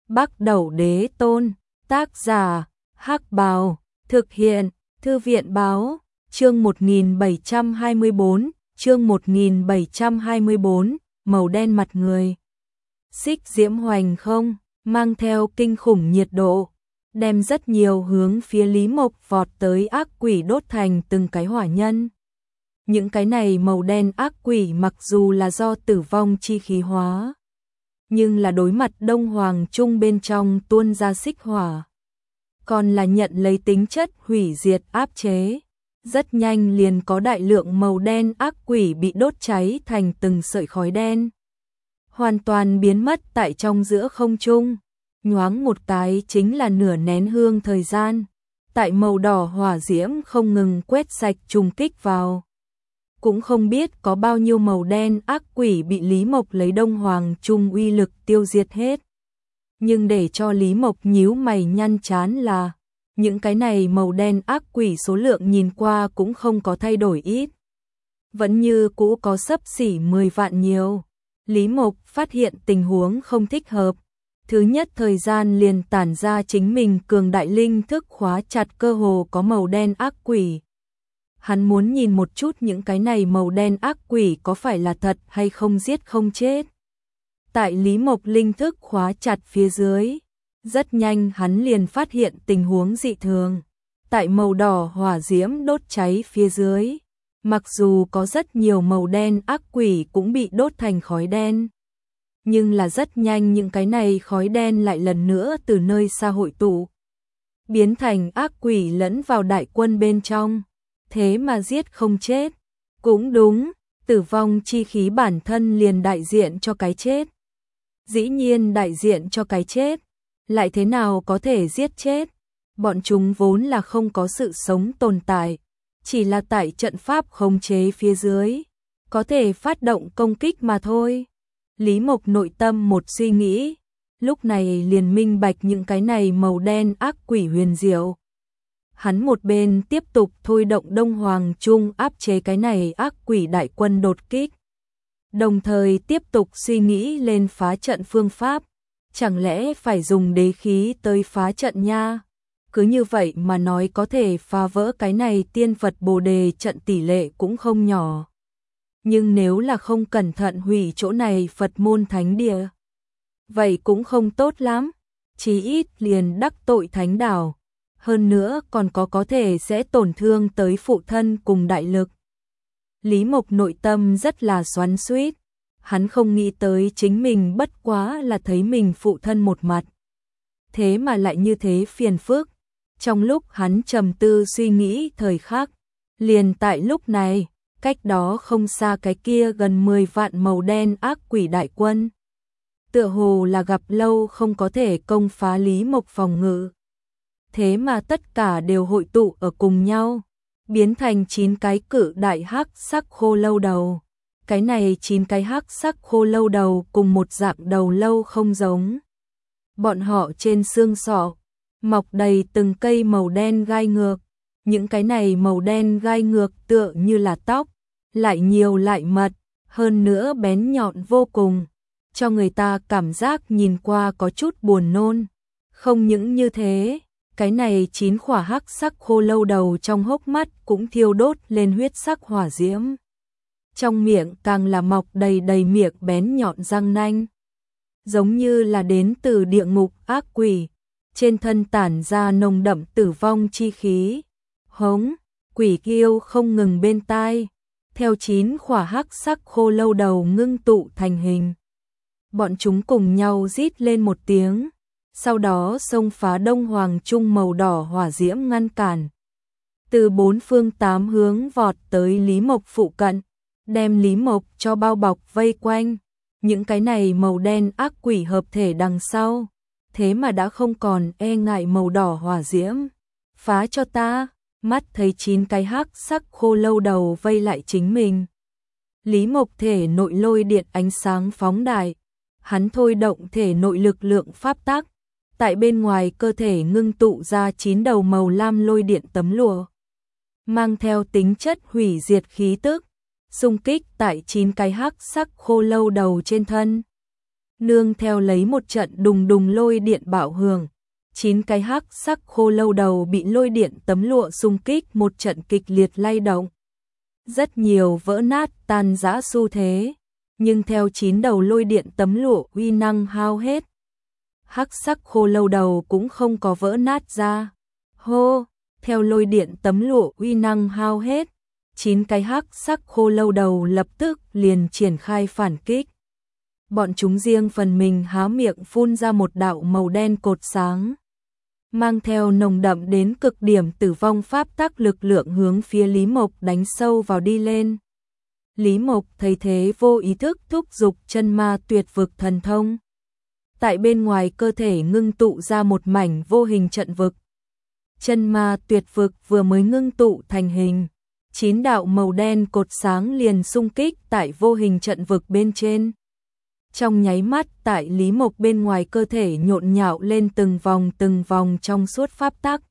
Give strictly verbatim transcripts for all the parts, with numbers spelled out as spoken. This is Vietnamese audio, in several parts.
Bắc Đẩu Đế Tôn, tác giả, Hắc Bào, thực hiện, Thư viện Báo, chương một nghìn bảy trăm hai mươi bốn, chương một nghìn bảy trăm hai mươi bốn, màu đen mặt người. Xích diễm hoành không, mang theo kinh khủng nhiệt độ, đem rất nhiều hướng phía Lý Mộc vọt tới ác quỷ đốt thành từng cái hỏa nhân. Những cái này màu đen ác quỷ mặc dù là do tử vong chi khí hóa, nhưng là đối mặt Đông Hoàng Trung bên trong tuôn ra xích hỏa, còn là nhận lấy tính chất hủy diệt áp chế. Rất nhanh liền có đại lượng màu đen ác quỷ bị đốt cháy thành từng sợi khói đen, hoàn toàn biến mất tại trong giữa không trung. Nhoáng một cái chính là nửa nén hương thời gian, tại màu đỏ hỏa diễm không ngừng quét sạch trùng kích vào. Cũng không biết có bao nhiêu màu đen ác quỷ bị Lý Mộc lấy Đông Hoàng Trung uy lực tiêu diệt hết. Nhưng để cho Lý Mộc nhíu mày nhăn chán là, những cái này màu đen ác quỷ số lượng nhìn qua cũng không có thay đổi ít, vẫn như cũ có xấp xỉ mười vạn nhiều. Lý Mộc phát hiện tình huống không thích hợp, thứ nhất thời gian liền tản ra chính mình cường đại linh thức khóa chặt cơ hồ có màu đen ác quỷ. Hắn muốn nhìn một chút những cái này màu đen ác quỷ có phải là thật hay không giết không chết. Tại Lý Mộc linh thức khóa chặt phía dưới, rất nhanh hắn liền phát hiện tình huống dị thường. Tại màu đỏ hỏa diễm đốt cháy phía dưới, mặc dù có rất nhiều màu đen ác quỷ cũng bị đốt thành khói đen, nhưng là rất nhanh những cái này khói đen lại lần nữa từ nơi xa hội tụ, biến thành ác quỷ lẫn vào đại quân bên trong. Thế mà giết không chết. Cũng đúng, tử vong chi khí bản thân liền đại diện cho cái chết. Dĩ nhiên đại diện cho cái chết, lại thế nào có thể giết chết? Bọn chúng vốn là không có sự sống tồn tại, chỉ là tại trận pháp khống chế phía dưới, có thể phát động công kích mà thôi. Lý Mộc nội tâm một suy nghĩ, lúc này liền minh bạch những cái này màu đen ác quỷ huyền diệu. Hắn một bên tiếp tục thôi động Đông Hoàng Trung áp chế cái này ác quỷ đại quân đột kích, đồng thời tiếp tục suy nghĩ lên phá trận phương pháp. Chẳng lẽ phải dùng đế khí tới phá trận nha? Cứ như vậy mà nói có thể phá vỡ cái này tiên Phật Bồ Đề trận tỷ lệ cũng không nhỏ. Nhưng nếu là không cẩn thận hủy chỗ này Phật môn thánh địa, vậy cũng không tốt lắm, chí ít liền đắc tội thánh đảo. Hơn nữa còn có có thể sẽ tổn thương tới phụ thân cùng đại lực. Lý Mộc nội tâm rất là xoắn xuýt, hắn không nghĩ tới chính mình bất quá là thấy mình phụ thân một mặt, thế mà lại như thế phiền phức. Trong lúc hắn trầm tư suy nghĩ thời khắc, liền tại lúc này, cách đó không xa cái kia gần mười vạn màu đen ác quỷ đại quân, tựa hồ là gặp lâu không có thể công phá Lý Mộc phòng ngự. Thế mà tất cả đều hội tụ ở cùng nhau, biến thành chín cái cự đại hắc sắc khô lâu đầu. Cái này chín cái hắc sắc khô lâu đầu cùng một dạng đầu lâu không giống. Bọn họ trên xương sọ mọc đầy từng cây màu đen gai ngược, những cái này màu đen gai ngược tựa như là tóc, lại nhiều lại mật, hơn nữa bén nhọn vô cùng, cho người ta cảm giác nhìn qua có chút buồn nôn. Không những như thế, cái này chín khỏa hắc sắc khô lâu đầu trong hốc mắt cũng thiêu đốt lên huyết sắc hỏa diễm. Trong miệng càng là mọc đầy đầy miệng bén nhọn răng nanh, giống như là đến từ địa ngục ác quỷ, trên thân tản ra nồng đậm tử vong chi khí. Hống, quỷ kêu không ngừng bên tai, theo chín khỏa hắc sắc khô lâu đầu ngưng tụ thành hình. Bọn chúng cùng nhau rít lên một tiếng, sau đó xông phá Đông Hoàng Trung màu đỏ hỏa diễm ngăn cản. Từ bốn phương tám hướng vọt tới Lý Mộc phụ cận, đem Lý Mộc cho bao bọc vây quanh. Những cái này màu đen ác quỷ hợp thể đằng sau, thế mà đã không còn e ngại màu đỏ hỏa diễm. Phá cho ta, mắt thấy chín cái hắc sắc khô lâu đầu vây lại chính mình. Lý Mộc thể nội lôi điện ánh sáng phóng đại, hắn thôi động thể nội lực lượng pháp tắc, tại bên ngoài cơ thể ngưng tụ ra chín đầu màu lam lôi điện tấm lụa, mang theo tính chất hủy diệt khí tức, xung kích tại chín cái hắc sắc khô lâu đầu trên thân. Nương theo lấy một trận đùng đùng lôi điện bạo hưởng, chín cái hắc sắc khô lâu đầu bị lôi điện tấm lụa xung kích một trận kịch liệt lay động. Rất nhiều vỡ nát tan rã xu thế, nhưng theo chín đầu lôi điện tấm lụa uy năng hao hết, hắc sắc khô lâu đầu cũng không có vỡ nát ra. Hô, theo lôi điện tấm lụa uy năng hao hết, chín cái hắc sắc khô lâu đầu lập tức liền triển khai phản kích. Bọn chúng riêng phần mình há miệng phun ra một đạo màu đen cột sáng, mang theo nồng đậm đến cực điểm tử vong pháp tắc lực lượng hướng phía Lý Mộc đánh sâu vào đi lên. Lý Mộc thấy thế vô ý thức thúc giục chân ma tuyệt vực thần thông. Tại bên ngoài cơ thể ngưng tụ ra một mảnh vô hình trận vực. Chân ma tuyệt vực vừa mới ngưng tụ thành hình, chín đạo màu đen cột sáng liền xung kích tại vô hình trận vực bên trên. Trong nháy mắt tại Lý Mộc bên ngoài cơ thể nhộn nhạo lên từng vòng từng vòng trong suốt pháp tắc.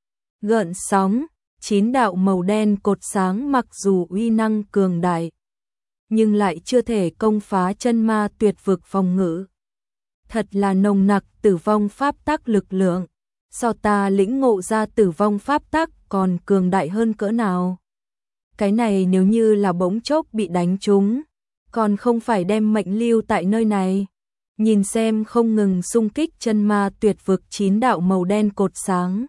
Gợn sóng, chín đạo màu đen cột sáng mặc dù uy năng cường đại, nhưng lại chưa thể công phá chân ma tuyệt vực phòng ngự. Thật là nồng nặc tử vong pháp tắc lực lượng, so ta lĩnh ngộ ra tử vong pháp tắc còn cường đại hơn cỡ nào. Cái này nếu như là bỗng chốc bị đánh trúng, còn không phải đem mệnh lưu tại nơi này. Nhìn xem không ngừng xung kích chân ma tuyệt vực chín đạo màu đen cột sáng,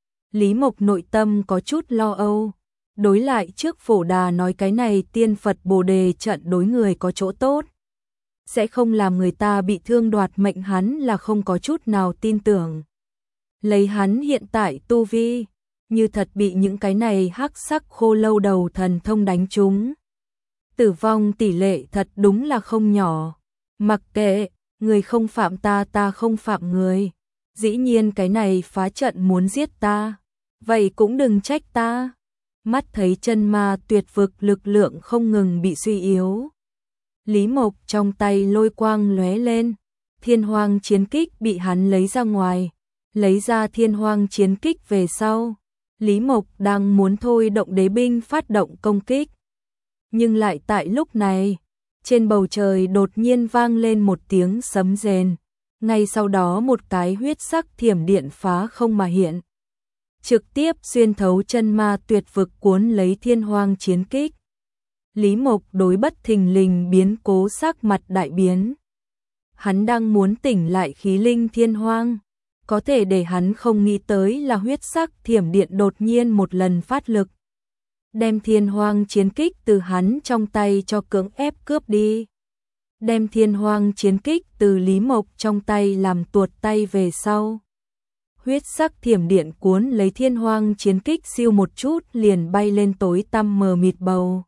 Lý Mộc nội tâm có chút lo âu. Đối lại trước Phổ Đà nói cái này tiên Phật Bồ Đề trận đối người có chỗ tốt, sẽ không làm người ta bị thương đoạt mệnh, hắn là không có chút nào tin tưởng. Lấy hắn hiện tại tu vi, như thật bị những cái này hắc sắc khô lâu đầu thần thông đánh trúng, tử vong tỷ lệ thật đúng là không nhỏ. Mặc kệ, người không phạm ta, ta không phạm người. Dĩ nhiên cái này phá trận muốn giết ta, vậy cũng đừng trách ta. Mắt thấy chân ma tuyệt vực lực lượng không ngừng bị suy yếu, Lý Mộc trong tay lôi quang lóe lên, thiên hoang chiến kích bị hắn lấy ra ngoài. Lấy ra thiên hoang chiến kích về sau, Lý Mộc đang muốn thôi động đế binh phát động công kích. Nhưng lại tại lúc này, trên bầu trời đột nhiên vang lên một tiếng sấm rền. Ngay sau đó một cái huyết sắc thiểm điện phá không mà hiện, trực tiếp xuyên thấu chân ma tuyệt vực cuốn lấy thiên hoang chiến kích. Lý Mộc đối bất thình lình biến cố sắc mặt đại biến. Hắn đang muốn tỉnh lại khí linh thiên hoang, có thể để hắn không nghĩ tới là huyết sắc thiểm điện đột nhiên một lần phát lực, đem thiên hoang chiến kích từ hắn trong tay cho cưỡng ép cướp đi. Đem thiên hoang chiến kích từ Lý Mộc trong tay làm tuột tay về sau. Huyết sắc thiểm điện cuốn lấy thiên hoang chiến kích siêu một chút liền bay lên tối tăm mờ mịt bầu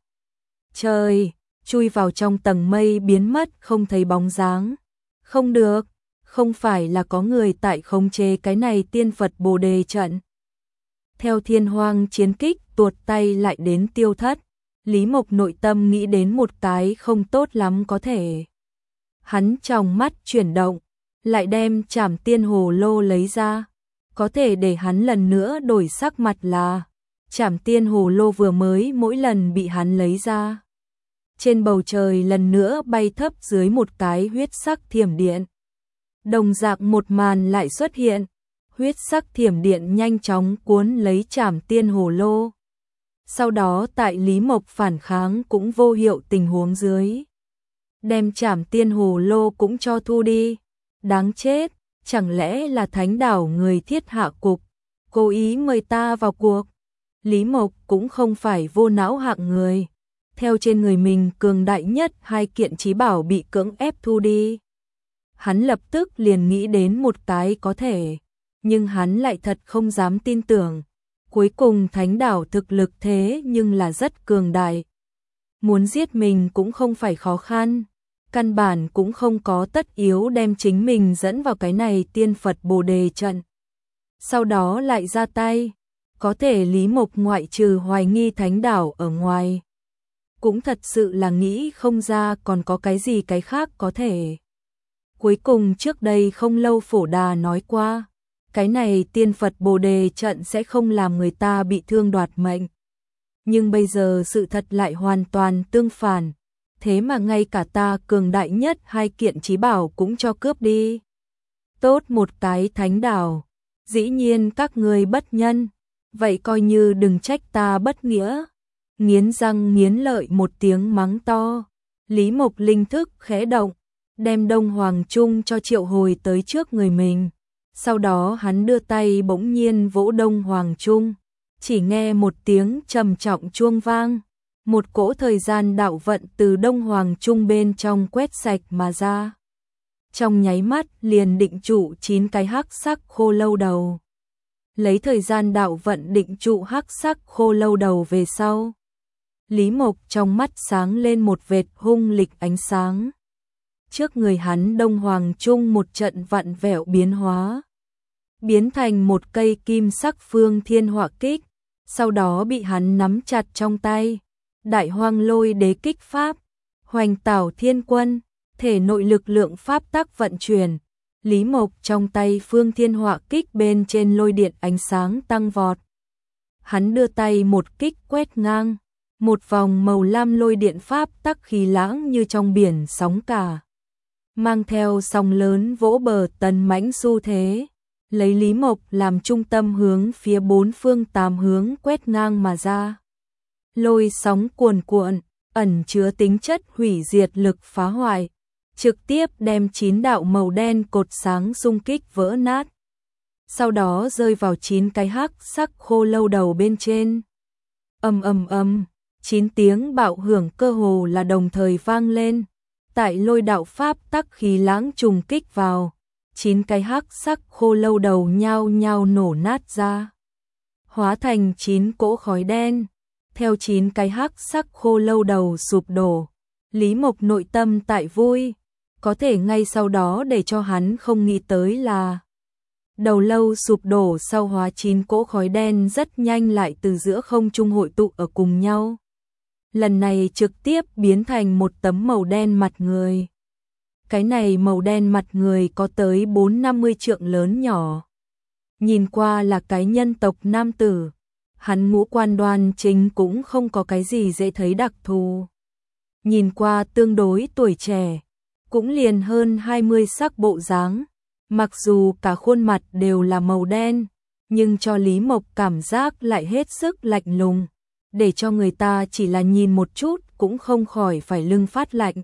trời, chui vào trong tầng mây biến mất không thấy bóng dáng. Không được, không phải là có người tại khống chế cái này tiên Phật Bồ Đề trận. Theo thiên hoang chiến kích tuột tay lại đến tiêu thất, Lý Mộc nội tâm nghĩ đến một cái không tốt lắm có thể. Hắn trong mắt chuyển động, lại đem Trảm Tiên Hồ Lô lấy ra. Có thể để hắn lần nữa đổi sắc mặt là Trảm Tiên Hồ Lô vừa mới mỗi lần bị hắn lấy ra, trên bầu trời lần nữa bay thấp dưới một cái huyết sắc thiểm điện. Đồng dạng một màn lại xuất hiện, huyết sắc thiểm điện nhanh chóng cuốn lấy Trảm Tiên Hồ Lô. Sau đó tại Lý Mộc phản kháng cũng vô hiệu tình huống dưới, đem Trảm Tiên Hồ Lô cũng cho thu đi. Đáng chết, chẳng lẽ là Thánh Đảo người thiết hạ cục, cố ý mời ta vào cuộc. Lý Mộc cũng không phải vô não hạng người, theo trên người mình cường đại nhất hai kiện chí bảo bị cưỡng ép thu đi. Hắn lập tức liền nghĩ đến một cái có thể, nhưng hắn lại thật không dám tin tưởng. Cuối cùng Thánh Đảo thực lực thế nhưng là rất cường đại, muốn giết mình cũng không phải khó khăn, căn bản cũng không có tất yếu đem chính mình dẫn vào cái này tiên Phật Bồ Đề trận. Sau đó lại ra tay, có thể Lý Mộc ngoại trừ hoài nghi Thánh Đảo ở ngoài, cũng thật sự là nghĩ không ra còn có cái gì cái khác có thể. Cuối cùng trước đây không lâu Phổ Đà nói qua, cái này tiên Phật Bồ Đề trận sẽ không làm người ta bị thương đoạt mệnh. Nhưng bây giờ sự thật lại hoàn toàn tương phản. thế mà ngay cả ta cường đại nhất hai kiện chí bảo cũng cho cướp đi. Tốt một cái thánh đảo, dĩ nhiên các ngươi bất nhân, vậy coi như đừng trách ta bất nghĩa. Nghiến răng nghiến lợi một tiếng mắng to, Lý Mộc linh thức khẽ động, đem Đông Hoàng Trung cho triệu hồi tới trước người mình. Sau đó hắn đưa tay bỗng nhiên vỗ Đông Hoàng Trung, chỉ nghe một tiếng trầm trọng chuông vang, một cỗ thời gian đạo vận từ Đông Hoàng Trung bên trong quét sạch mà ra. Trong nháy mắt liền định trụ chín cái hắc sắc khô lâu đầu. Lấy thời gian đạo vận định trụ hắc sắc khô lâu đầu về sau, Lý Mộc trong mắt sáng lên một vệt hung lịch ánh sáng. Trước người hắn Đông Hoàng Trung một trận vặn vẹo biến hóa, biến thành một cây kim sắc phương thiên hỏa kích, sau đó bị hắn nắm chặt trong tay. Đại Hoang Lôi Đế kích pháp, Hoành Tảo Thiên Quân, thể nội lực lượng pháp tắc vận chuyển, Lý Mộc trong tay phương thiên hỏa kích bên trên lôi điện ánh sáng tăng vọt. Hắn đưa tay một kích quét ngang, một vòng màu lam lôi điện pháp tắc khí lãng như trong biển sóng cả, mang theo sóng lớn vỗ bờ tấn mãnh xu thế, lấy Lý Mộc làm trung tâm hướng phía bốn phương tám hướng quét ngang mà ra. Lôi sóng cuồn cuộn, ẩn chứa tính chất hủy diệt lực phá hoại, trực tiếp đem chín đạo màu đen cột sáng xung kích vỡ nát. Sau đó rơi vào chín cái hắc sắc khô lâu đầu bên trên. Ầm ầm ầm, chín tiếng bạo hưởng cơ hồ là đồng thời vang lên. Tại lôi đạo pháp tắc khí lãng trùng kích vào, chín cái hắc sắc khô lâu đầu nhao nhao nổ nát ra, hóa thành chín cỗ khói đen. Theo chín cái hắc sắc khô lâu đầu sụp đổ, Lý Mộc nội tâm tại vui, có thể ngay sau đó để cho hắn không nghĩ tới là đầu lâu sụp đổ sau hóa chín cỗ khói đen rất nhanh lại từ giữa không trung hội tụ ở cùng nhau. Lần này trực tiếp biến thành một tấm màu đen mặt người. Cái này màu đen mặt người có tới bốn năm mươi trượng lớn nhỏ. Nhìn qua là cái nhân tộc nam tử. Hắn ngũ quan đoan chính cũng không có cái gì dễ thấy đặc thù. Nhìn qua tương đối tuổi trẻ, cũng liền hơn hai mươi sắc bộ dáng. Mặc dù cả khuôn mặt đều là màu đen, nhưng cho Lý Mộc cảm giác lại hết sức lạnh lùng, để cho người ta chỉ là nhìn một chút cũng không khỏi phải lưng phát lạnh.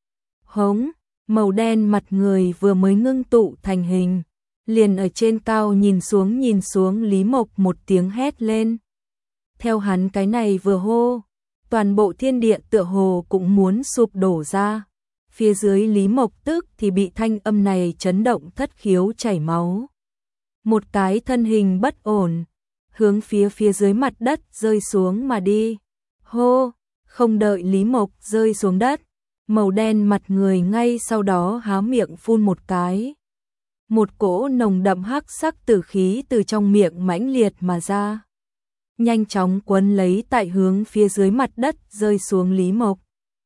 Hống, màu đen mặt người vừa mới ngưng tụ thành hình, liền ở trên cao nhìn xuống nhìn xuống Lý Mộc một tiếng hét lên. Theo hắn cái này vừa hô, toàn bộ thiên địa tựa hồ cũng muốn sụp đổ ra. Phía dưới Lý Mộc tức thì bị thanh âm này chấn động thất khiếu chảy máu. Một cái thân hình bất ổn, hướng phía phía dưới mặt đất rơi xuống mà đi. Hô, không đợi Lý Mộc rơi xuống đất, màu đen mặt người ngay sau đó há miệng phun một cái. Một cỗ nồng đậm hắc sắc tử khí từ trong miệng mãnh liệt mà ra, nhanh chóng quấn lấy tại hướng phía dưới mặt đất rơi xuống Lý Mộc.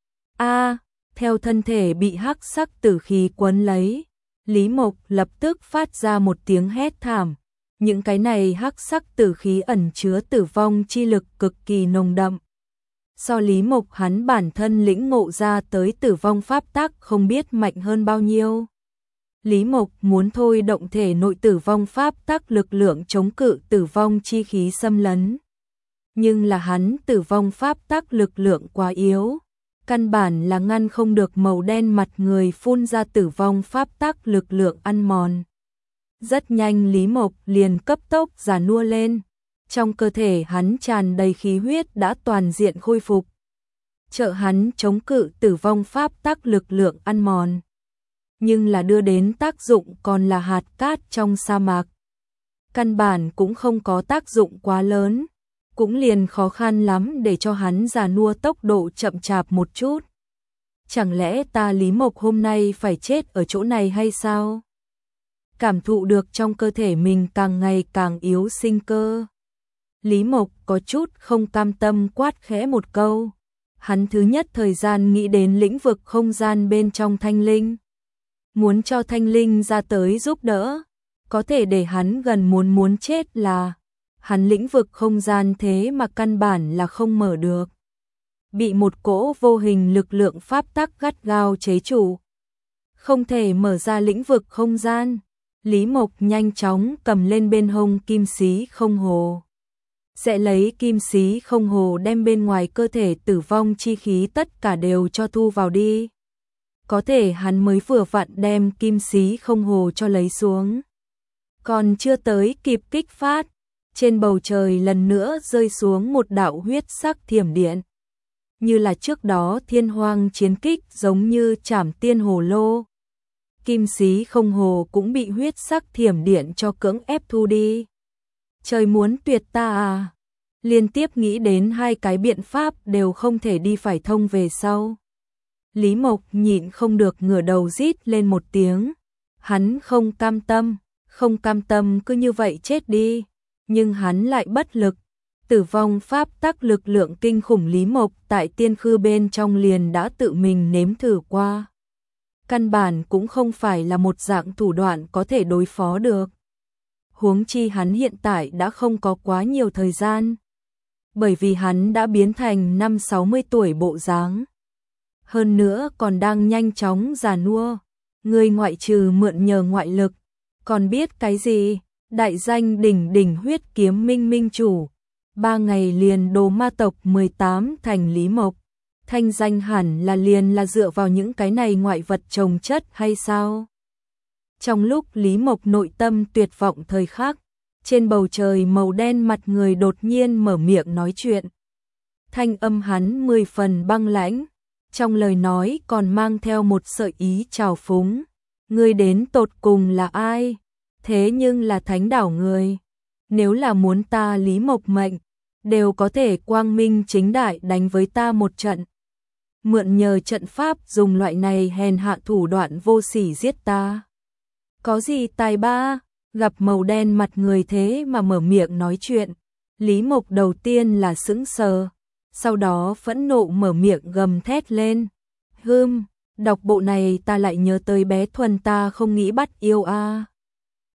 A, theo thân thể bị hắc sắc tử khí quấn lấy, Lý Mộc lập tức phát ra một tiếng hét thảm. Những cái này hắc sắc tử khí ẩn chứa tử vong chi lực cực kỳ nồng đậm. So Lý Mộc hắn bản thân lĩnh ngộ ra tới tử vong pháp tắc không biết mạnh hơn bao nhiêu. Lý Mộc muốn thôi động thể nội tử vong pháp tắc lực lượng chống cự tử vong chi khí xâm lấn. Nhưng là hắn tử vong pháp tắc lực lượng quá yếu, căn bản là ngăn không được màu đen mặt người phun ra tử vong pháp tắc lực lượng ăn mòn. Rất nhanh Lý Mộc liền cấp tốc già nua lên, trong cơ thể hắn tràn đầy khí huyết đã toàn diện khôi phục, trợ hắn chống cự tử vong pháp tắc lực lượng ăn mòn. Nhưng là đưa đến tác dụng còn là hạt cát trong sa mạc. Căn bản cũng không có tác dụng quá lớn, cũng liền khó khăn lắm để cho hắn già nua tốc độ chậm chạp một chút. Chẳng lẽ ta Lý Mộc hôm nay phải chết ở chỗ này hay sao? Cảm thụ được trong cơ thể mình càng ngày càng yếu sinh cơ, Lý Mộc có chút không cam tâm quát khẽ một câu. Hắn thứ nhất thời gian nghĩ đến lĩnh vực không gian bên trong thanh linh, muốn cho thanh linh ra tới giúp đỡ, có thể để hắn gần muốn muốn chết là hắn lĩnh vực không gian thế mà căn bản là không mở được. bị một cỗ vô hình lực lượng pháp tắc gắt gao chế trụ. Không thể mở ra lĩnh vực không gian. Lý Mộc nhanh chóng cầm lên bên hông kim xí không hồ. Sẽ lấy kim xí không hồ đem bên ngoài cơ thể tử vong chi khí tất cả đều cho thu vào đi. Có thể hắn mới vừa vặn đem kim xí không hồ cho lấy xuống. Còn chưa tới kịp kích phát, trên bầu trời lần nữa rơi xuống một đạo huyết sắc thiểm điện. Như là trước đó thiên hoang chiến kích giống như trảm tiên hồ lô. Kim xí không hồ cũng bị huyết sắc thiểm điện cho cưỡng ép thu đi. Trời muốn tuyệt ta à? Liên tiếp nghĩ đến hai cái biện pháp đều không thể đi phải thông về sau. Lý Mộc nhịn không được ngửa đầu rít lên một tiếng. Hắn không cam tâm, không cam tâm cứ như vậy chết đi. Nhưng hắn lại bất lực. Tử vong pháp tắc lực lượng kinh khủng Lý Mộc tại tiên khư bên trong liền đã tự mình nếm thử qua. Căn bản cũng không phải là một dạng thủ đoạn có thể đối phó được. Huống chi hắn hiện tại đã không có quá nhiều thời gian. Bởi vì hắn đã biến thành năm sáu mươi tuổi bộ dáng. Hơn nữa còn đang nhanh chóng già nua. Người ngoại trừ mượn nhờ ngoại lực. Còn biết cái gì? Đại danh đỉnh đỉnh huyết kiếm minh minh chủ. Ba ngày liền đồ ma tộc mười tám thành Lý Mộc. Thanh danh hẳn là liền là dựa vào những cái này ngoại vật trồng chất hay sao? Trong lúc Lý Mộc nội tâm tuyệt vọng thời khắc, trên bầu trời màu đen mặt người đột nhiên mở miệng nói chuyện. Thanh âm hắn mười phần băng lãnh, trong lời nói còn mang theo một sợi ý trào phúng. Ngươi đến tột cùng là ai? Thế nhưng là thánh đảo người. Nếu là muốn ta Lý Mộc mệnh, đều có thể quang minh chính đại đánh với ta một trận. Mượn nhờ trận pháp dùng loại này hèn hạ thủ đoạn vô sỉ giết ta. Có gì tài ba? Gặp màu đen mặt người thế mà mở miệng nói chuyện. Lý Mộc đầu tiên là sững sờ, sau đó phẫn nộ mở miệng gầm thét lên. Hừm, đọc bộ này ta lại nhớ tới bé Thuần ta không nghĩ bắt yêu a.